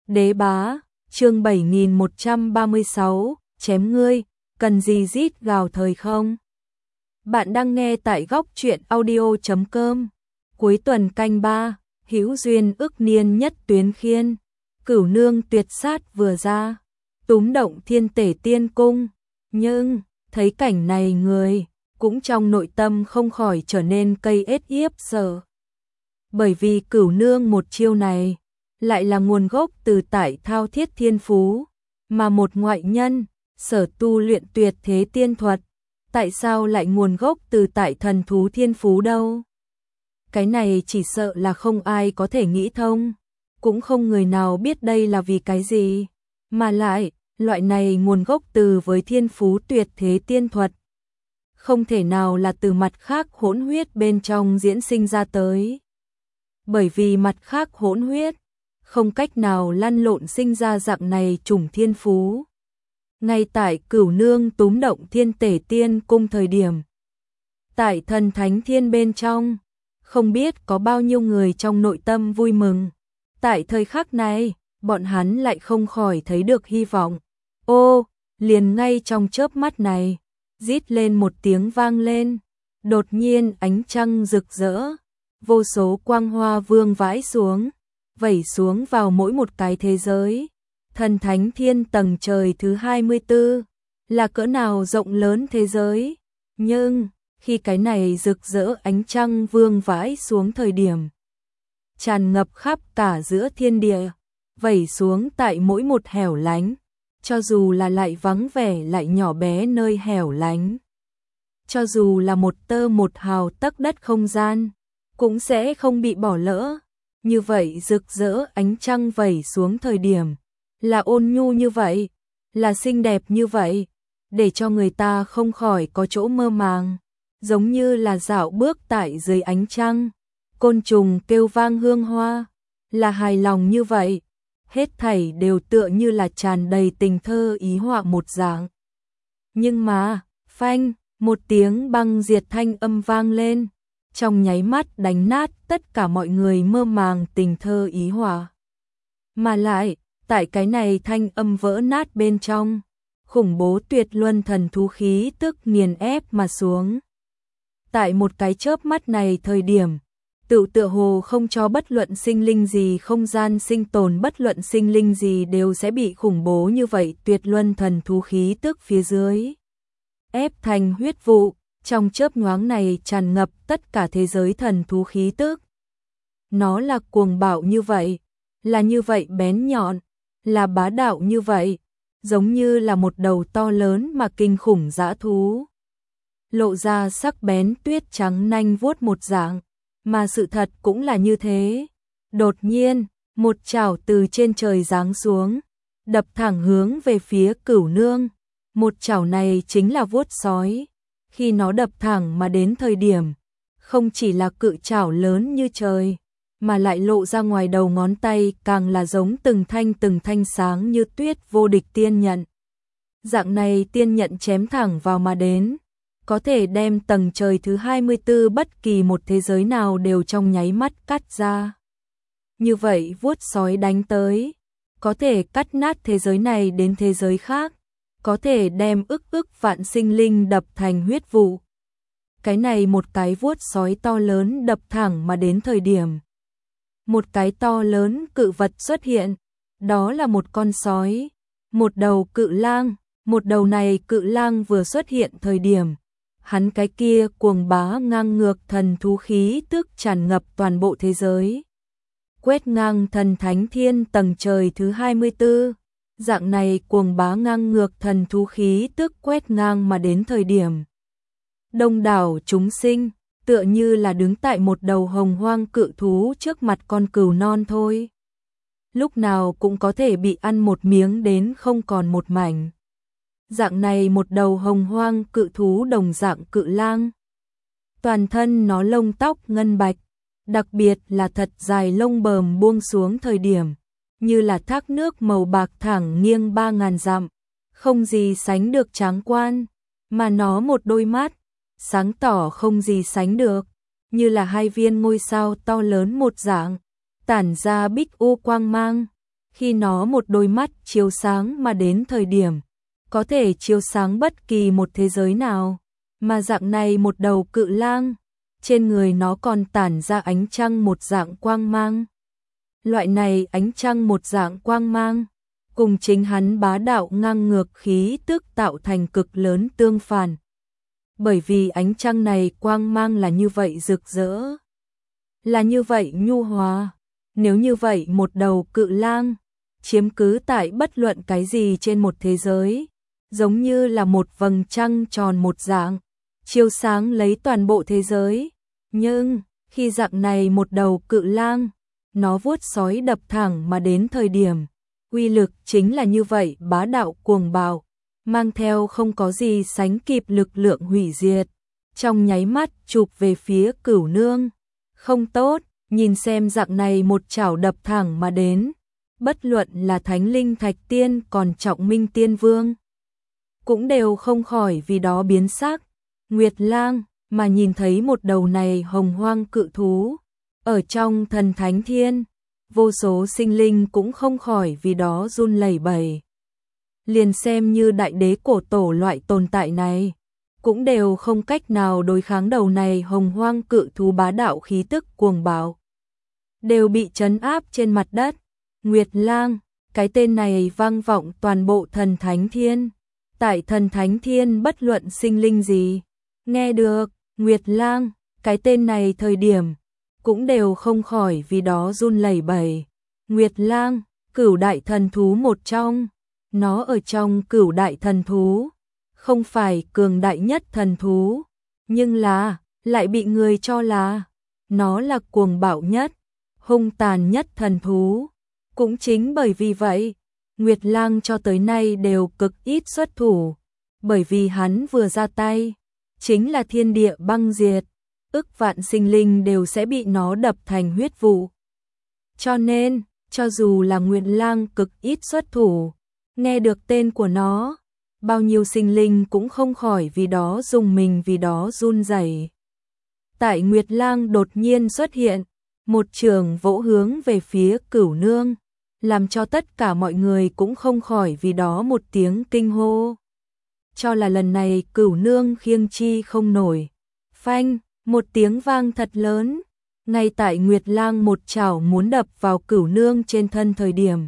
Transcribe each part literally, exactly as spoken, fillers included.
Đế bá, chương bảy nghìn một trăm ba mươi sáu, chém ngươi, cần gì rít gào thời không? Bạn đang nghe tại góc truyện audio chấm com. Cuối tuần canh ba, hữu duyên ức niên nhất tuyến khiên, cửu nương tuyệt sát vừa ra, túm động thiên tể tiên cung. Nhưng, thấy cảnh này người, cũng trong nội tâm không khỏi trở nên cây ết yếp sợ. Bởi vì cửu nương một chiêu này, lại là nguồn gốc từ tại thao thiết thiên phú, mà một ngoại nhân, sở tu luyện tuyệt thế tiên thuật, tại sao lại nguồn gốc từ tại thần thú thiên phú đâu? Cái này chỉ sợ là không ai có thể nghĩ thông, cũng không người nào biết đây là vì cái gì, mà lại, loại này nguồn gốc từ với thiên phú tuyệt thế tiên thuật. Không thể nào là từ mặt khác hỗn huyết bên trong diễn sinh ra tới. Bởi vì mặt khác hỗn huyết, không cách nào lăn lộn sinh ra dạng này chủng thiên phú. Ngay tại cửu nương túm động thiên tể tiên cung thời điểm. Tại thần thánh thiên bên trong, không biết có bao nhiêu người trong nội tâm vui mừng. Tại thời khắc này, bọn hắn lại không khỏi thấy được hy vọng. Ô, liền ngay trong chớp mắt này, rít lên một tiếng vang lên. Đột nhiên ánh trăng rực rỡ, vô số quang hoa vương vãi xuống, vẩy xuống vào mỗi một cái thế giới. Thần thánh thiên tầng trời thứ hai mươi tư, là cỡ nào rộng lớn thế giới. Nhưng, khi cái này rực rỡ ánh trăng vương vãi xuống thời điểm, tràn ngập khắp cả giữa thiên địa, vẩy xuống tại mỗi một hẻo lánh, cho dù là lại vắng vẻ lại nhỏ bé nơi hẻo lánh. Cho dù là một tơ một hào tấc đất không gian, cũng sẽ không bị bỏ lỡ. Như vậy rực rỡ ánh trăng vẩy xuống thời điểm, là ôn nhu như vậy, là xinh đẹp như vậy, để cho người ta không khỏi có chỗ mơ màng, giống như là dạo bước tại dưới ánh trăng, côn trùng kêu vang hương hoa, là hài lòng như vậy, hết thảy đều tựa như là tràn đầy tình thơ ý họa một dạng. Nhưng mà, phanh, một tiếng băng diệt thanh âm vang lên, trong nháy mắt đánh nát tất cả mọi người mơ màng tình thơ ý họa. Mà lại, tại cái này thanh âm vỡ nát bên trong, khủng bố tuyệt luân thần thú khí tức nghiền ép mà xuống. Tại một cái chớp mắt này thời điểm, tự tựa hồ không cho bất luận sinh linh gì không gian sinh tồn, bất luận sinh linh gì đều sẽ bị khủng bố như vậy tuyệt luân thần thú khí tức phía dưới ép thành huyết vụ. Trong chớp nhoáng này tràn ngập tất cả thế giới thần thú khí tức. Nó là cuồng bạo như vậy, là như vậy bén nhọn, là bá đạo như vậy, giống như là một đầu to lớn mà kinh khủng dã thú. Lộ ra sắc bén tuyết trắng nanh vuốt một dạng, mà sự thật cũng là như thế. Đột nhiên, một chảo từ trên trời giáng xuống, đập thẳng hướng về phía cửu nương. Một chảo này chính là vuốt sói. Khi nó đập thẳng mà đến thời điểm, không chỉ là cự chảo lớn như trời, mà lại lộ ra ngoài đầu ngón tay càng là giống từng thanh từng thanh sáng như tuyết vô địch tiên nhận. Dạng này tiên nhận chém thẳng vào mà đến, có thể đem tầng trời thứ hai mươi tư bất kỳ một thế giới nào đều trong nháy mắt cắt ra. Như vậy vuốt sói đánh tới, có thể cắt nát thế giới này đến thế giới khác, có thể đem ức ức vạn sinh linh đập thành huyết vụ. Cái này một cái vuốt sói to lớn đập thẳng mà đến thời điểm. Một cái to lớn cự vật xuất hiện, đó là một con sói, một đầu cự lang, một đầu này cự lang vừa xuất hiện thời điểm. Hắn cái kia cuồng bá ngang ngược thần thú khí tức tràn ngập toàn bộ thế giới. Quét ngang thần thánh thiên tầng trời thứ hai mươi tư. Dạng này cuồng bá ngang ngược thần thú khí tức quét ngang mà đến thời điểm. Đông đảo chúng sinh, tựa như là đứng tại một đầu hồng hoang cự thú trước mặt con cừu non thôi. Lúc nào cũng có thể bị ăn một miếng đến không còn một mảnh. Dạng này một đầu hồng hoang cự thú đồng dạng cự lang. Toàn thân nó lông tóc ngân bạch, đặc biệt là thật dài lông bờm buông xuống thời điểm. Như là thác nước màu bạc thẳng nghiêng ba ngàn dặm, không gì sánh được tráng quan, mà nó một đôi mắt, sáng tỏ không gì sánh được, như là hai viên ngôi sao to lớn một dạng, tản ra bích u quang mang, Khi nó một đôi mắt chiếu sáng mà đến thời điểm, có thể chiếu sáng bất kỳ một thế giới nào, mà dạng này một đầu cự lang, trên người nó còn tản ra ánh trăng một dạng quang mang. Loại này ánh trăng một dạng quang mang, cùng chính hắn bá đạo ngang ngược khí tức tạo thành cực lớn tương phản. Bởi vì ánh trăng này quang mang là như vậy rực rỡ, là như vậy nhu hòa. Nếu như vậy một đầu cự lang chiếm cứ tại bất luận cái gì trên một thế giới, giống như là một vầng trăng tròn một dạng, chiếu sáng lấy toàn bộ thế giới. Nhưng khi dạng này một đầu cự lang, nó vuốt sói đập thẳng mà đến thời điểm, uy lực chính là như vậy bá đạo cuồng bạo, mang theo không có gì sánh kịp lực lượng hủy diệt, trong nháy mắt chụp về phía Cửu Nương. Không tốt, nhìn xem dạng này một chảo đập thẳng mà đến, bất luận là Thánh Linh Thạch Tiên còn Trọng Minh Tiên Vương, cũng đều không khỏi vì đó biến sắc. Nguyệt Lang, mà nhìn thấy một đầu này hồng hoang cự thú, ở trong thần thánh thiên, vô số sinh linh cũng không khỏi vì đó run lẩy bẩy. Liền xem như đại đế cổ tổ loại tồn tại này, cũng đều không cách nào đối kháng đầu này hồng hoang cự thú bá đạo khí tức cuồng bạo, đều bị trấn áp trên mặt đất. Nguyệt Lang, cái tên này vang vọng toàn bộ thần thánh thiên. Tại thần thánh thiên bất luận sinh linh gì, nghe được Nguyệt Lang, cái tên này thời điểm, cũng đều không khỏi vì đó run lẩy bẩy. Nguyệt Lang, cửu đại thần thú một trong, nó ở trong cửu đại thần thú, không phải cường đại nhất thần thú, nhưng là, lại bị người cho là, nó là cuồng bạo nhất, hung tàn nhất thần thú. Cũng chính bởi vì vậy, Nguyệt Lang cho tới nay đều cực ít xuất thủ, bởi vì hắn vừa ra tay, chính là thiên địa băng diệt, ức vạn sinh linh đều sẽ bị nó đập thành huyết vụ. Cho nên, cho dù là Nguyệt Lang cực ít xuất thủ, nghe được tên của nó, bao nhiêu sinh linh cũng không khỏi vì đó dùng mình vì đó run rẩy. Tại Nguyệt Lang đột nhiên xuất hiện, một trường vỗ hướng về phía Cửu Nương, làm cho tất cả mọi người cũng không khỏi vì đó một tiếng kinh hô. Cho là lần này Cửu Nương khiêng chi không nổi. Phanh, một tiếng vang thật lớn, ngay tại Nguyệt Lang một chảo muốn đập vào Cửu Nương trên thân thời điểm.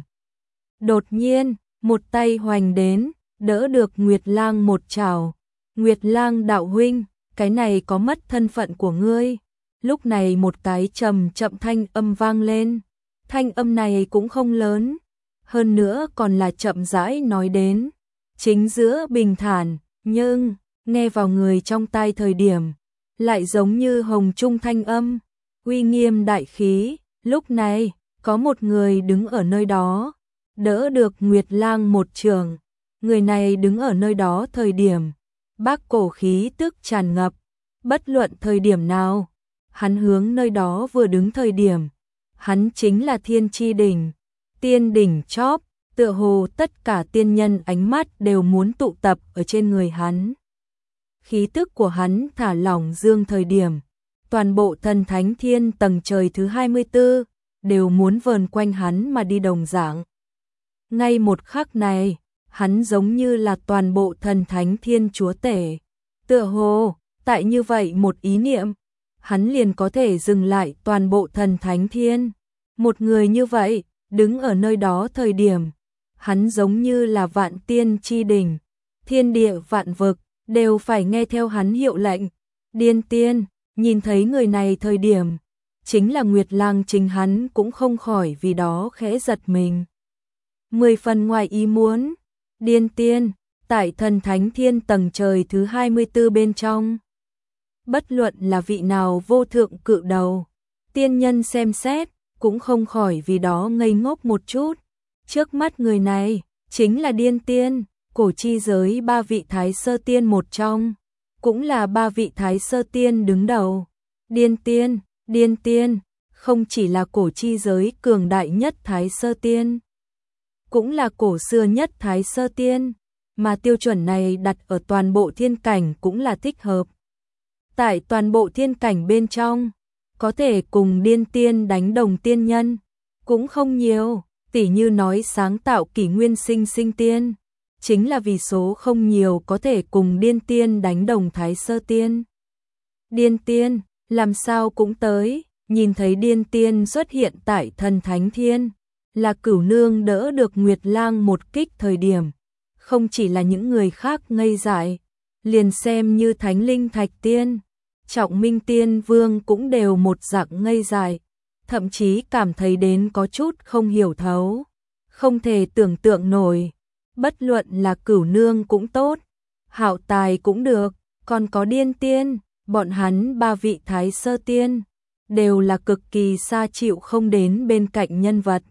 Đột nhiên, một tay hoành đến, đỡ được Nguyệt Lang một chảo. Nguyệt Lang đạo huynh, cái này có mất thân phận của ngươi. Lúc này một cái trầm chậm thanh âm vang lên. Thanh âm này cũng không lớn, hơn nữa còn là chậm rãi nói đến, chính giữa bình thản, nhưng nghe vào người trong tai thời điểm, lại giống như hồng trung thanh âm, uy nghiêm đại khí. Lúc này, có một người đứng ở nơi đó, đỡ được Nguyệt Lang một trường. Người này đứng ở nơi đó thời điểm, bác cổ khí tức tràn ngập, bất luận thời điểm nào, hắn hướng nơi đó vừa đứng thời điểm, hắn chính là Thiên Chi Đỉnh, tiên đỉnh chóp, tựa hồ tất cả tiên nhân ánh mắt đều muốn tụ tập ở trên người hắn. Khí tức của hắn thả lỏng dương thời điểm, toàn bộ thần thánh thiên tầng trời thứ hai mươi tư đều muốn vờn quanh hắn mà đi đồng dạng. Ngay một khắc này, hắn giống như là toàn bộ thần thánh thiên chúa tể. Tựa hồ, tại như vậy một ý niệm, hắn liền có thể dừng lại toàn bộ thần thánh thiên. Một người như vậy, đứng ở nơi đó thời điểm, hắn giống như là vạn tiên chi đỉnh, thiên địa vạn vực, đều phải nghe theo hắn hiệu lệnh. Điên tiên, nhìn thấy người này thời điểm, chính là Nguyệt Lang chính hắn cũng không khỏi vì đó khẽ giật mình. Mười phần ngoài ý muốn, điên tiên, tại thần thánh thiên tầng trời thứ hai mươi tư bên trong. Bất luận là vị nào vô thượng cự đầu, tiên nhân xem xét, cũng không khỏi vì đó ngây ngốc một chút. Trước mắt người này, chính là điên tiên, cổ chi giới ba vị thái sơ tiên một trong, cũng là ba vị thái sơ tiên đứng đầu. Điên tiên, điên tiên, không chỉ là cổ chi giới cường đại nhất thái sơ tiên, cũng là cổ xưa nhất thái sơ tiên, mà tiêu chuẩn này đặt ở toàn bộ thiên cảnh cũng là thích hợp. Tại toàn bộ thiên cảnh bên trong, có thể cùng điên tiên đánh đồng tiên nhân, cũng không nhiều, Tỉ như nói sáng tạo kỷ nguyên sinh sinh tiên, chính là vì số không nhiều có thể cùng điên tiên đánh đồng thái sơ tiên. Điên tiên, làm sao cũng tới, nhìn thấy điên tiên xuất hiện tại thần thánh thiên, là Cửu Nương đỡ được Nguyệt Lang một kích thời điểm. Không chỉ là những người khác ngây dại, liền xem như Thánh Linh Thạch Tiên, Trọng Minh Tiên Vương cũng đều một dạng ngây dại, thậm chí cảm thấy đến có chút không hiểu thấu, không thể tưởng tượng nổi. Bất luận là Cửu Nương cũng tốt, Hạo Tài cũng được, còn có Điên Tiên, bọn hắn ba vị Thái Sơ Tiên, đều là cực kỳ xa chịu không đến bên cạnh nhân vật.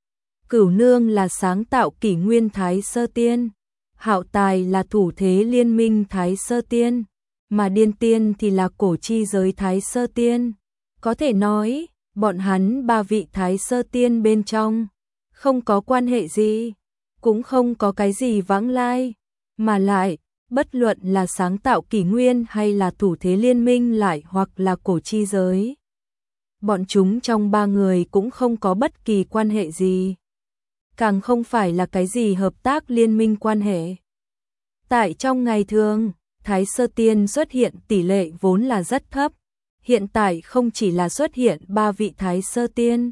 Cửu Nương là sáng tạo kỷ nguyên Thái Sơ Tiên, Hạo Tài là thủ thế liên minh Thái Sơ Tiên, mà Điên Tiên thì là cổ chi giới Thái Sơ Tiên. Có thể nói, bọn hắn ba vị Thái Sơ Tiên bên trong, không có quan hệ gì, cũng không có cái gì vãng lai, mà lại, bất luận là sáng tạo kỷ nguyên hay là thủ thế liên minh lại hoặc là cổ chi giới. Bọn chúng trong ba người cũng không có bất kỳ quan hệ gì, càng không phải là cái gì hợp tác liên minh quan hệ. Tại trong ngày thường, Thái Sơ Tiên xuất hiện tỷ lệ vốn là rất thấp, hiện tại không chỉ là xuất hiện ba vị Thái Sơ Tiên,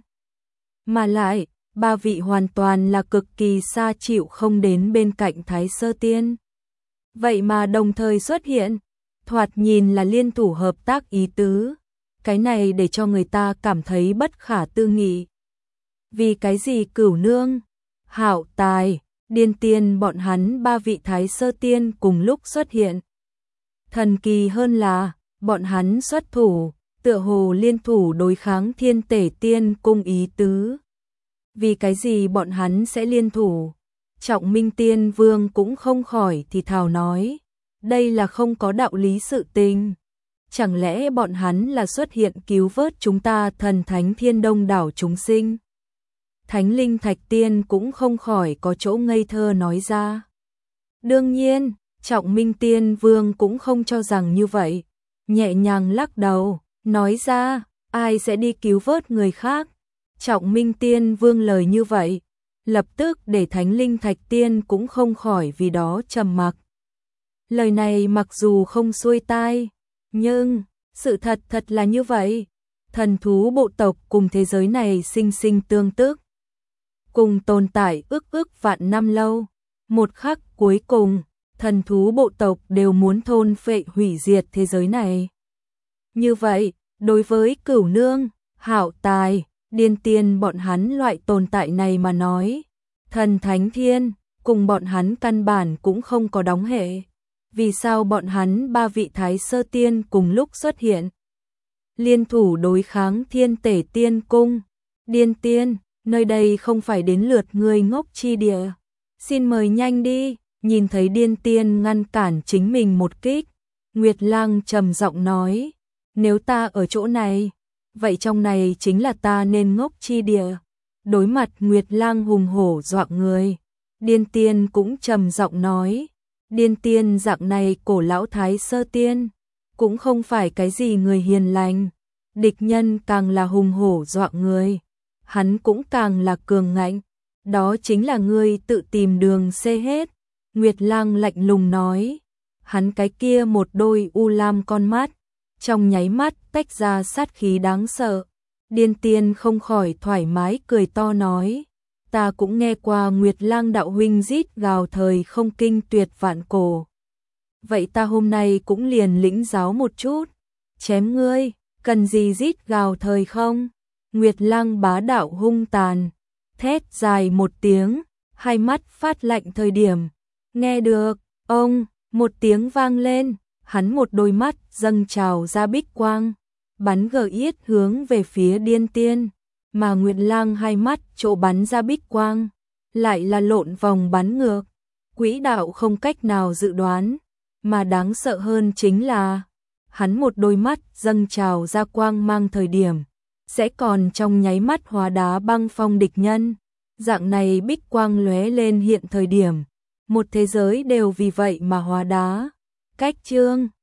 mà lại, ba vị hoàn toàn là cực kỳ xa chịu không đến bên cạnh Thái Sơ Tiên. Vậy mà đồng thời xuất hiện, thoạt nhìn là liên thủ hợp tác ý tứ, cái này để cho người ta cảm thấy bất khả tư nghị. Vì cái gì Cửu Nương, Hạo Tài, Điên Tiên bọn hắn ba vị Thái Sơ Tiên cùng lúc xuất hiện. Thần kỳ hơn là, bọn hắn xuất thủ, tựa hồ liên thủ đối kháng Thiên Tể Tiên cung ý tứ. Vì cái gì bọn hắn sẽ liên thủ? Trọng Minh Tiên Vương cũng không khỏi thì thào nói, đây là không có đạo lý sự tình. Chẳng lẽ bọn hắn là xuất hiện cứu vớt chúng ta thần thánh thiên đông đảo chúng sinh? Thánh Linh Thạch Tiên cũng không khỏi có chỗ ngây thơ nói ra. Đương nhiên, Trọng Minh Tiên Vương cũng không cho rằng như vậy, nhẹ nhàng lắc đầu, nói ra, ai sẽ đi cứu vớt người khác? Trọng Minh Tiên Vương lời như vậy, lập tức để Thánh Linh Thạch Tiên cũng không khỏi vì đó trầm mặc. Lời này mặc dù không xuôi tai, nhưng sự thật thật là như vậy. Thần thú bộ tộc cùng thế giới này sinh sinh tương tức, cùng tồn tại ức ức vạn năm lâu. Một khắc cuối cùng, thần thú bộ tộc đều muốn thôn phệ hủy diệt thế giới này. Như vậy, đối với Cửu Nương, Hạo Tài, Điên Tiên bọn hắn loại tồn tại này mà nói, thần thánh thiên, cùng bọn hắn căn bản cũng không có đóng hệ. Vì sao bọn hắn ba vị Thái Sơ Tiên cùng lúc xuất hiện? Liên thủ đối kháng Thiên Tể Tiên cung. Điên Tiên, nơi đây không phải đến lượt người ngốc chi địa. Xin mời nhanh đi. Nhìn thấy Điên Tiên ngăn cản chính mình một kích, Nguyệt Lang trầm giọng nói, nếu ta ở chỗ này, vậy trong này chính là ta nên ngốc chi địa. Đối mặt Nguyệt Lang hùng hổ dọa người, Điên Tiên cũng trầm giọng nói, Điên Tiên dạng này cổ lão Thái Sơ Tiên, cũng không phải cái gì người hiền lành, địch nhân càng là hùng hổ dọa người, hắn cũng càng là cường ngạnh, đó chính là ngươi tự tìm đường xê hết. Nguyệt Lang lạnh lùng nói, hắn cái kia một đôi u lam con mắt, trong nháy mắt tách ra sát khí đáng sợ. Điên Tiên không khỏi thoải mái cười to nói, ta cũng nghe qua Nguyệt Lang đạo huynh rít gào thời không kinh tuyệt vạn cổ. Vậy ta hôm nay cũng liền lĩnh giáo một chút, chém ngươi, cần gì rít gào thời không? Nguyệt Lang bá đạo hung tàn, thét dài một tiếng, hai mắt phát lạnh thời điểm. Nghe được, ông, một tiếng vang lên, hắn một đôi mắt dâng trào ra bích quang, bắn gờ yết hướng về phía Điên Tiên, mà Nguyệt Lang hai mắt chỗ bắn ra bích quang, lại là lộn vòng bắn ngược, quỹ đạo không cách nào dự đoán, mà đáng sợ hơn chính là, hắn một đôi mắt dâng trào ra quang mang thời điểm, sẽ còn trong nháy mắt hóa đá băng phong địch nhân, dạng này bích quang lóe lên hiện thời điểm. Một thế giới đều vì vậy mà hóa đá. Cách chương